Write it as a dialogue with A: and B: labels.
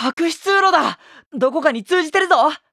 A: 隠し通路だ。どこかに通じてるぞ。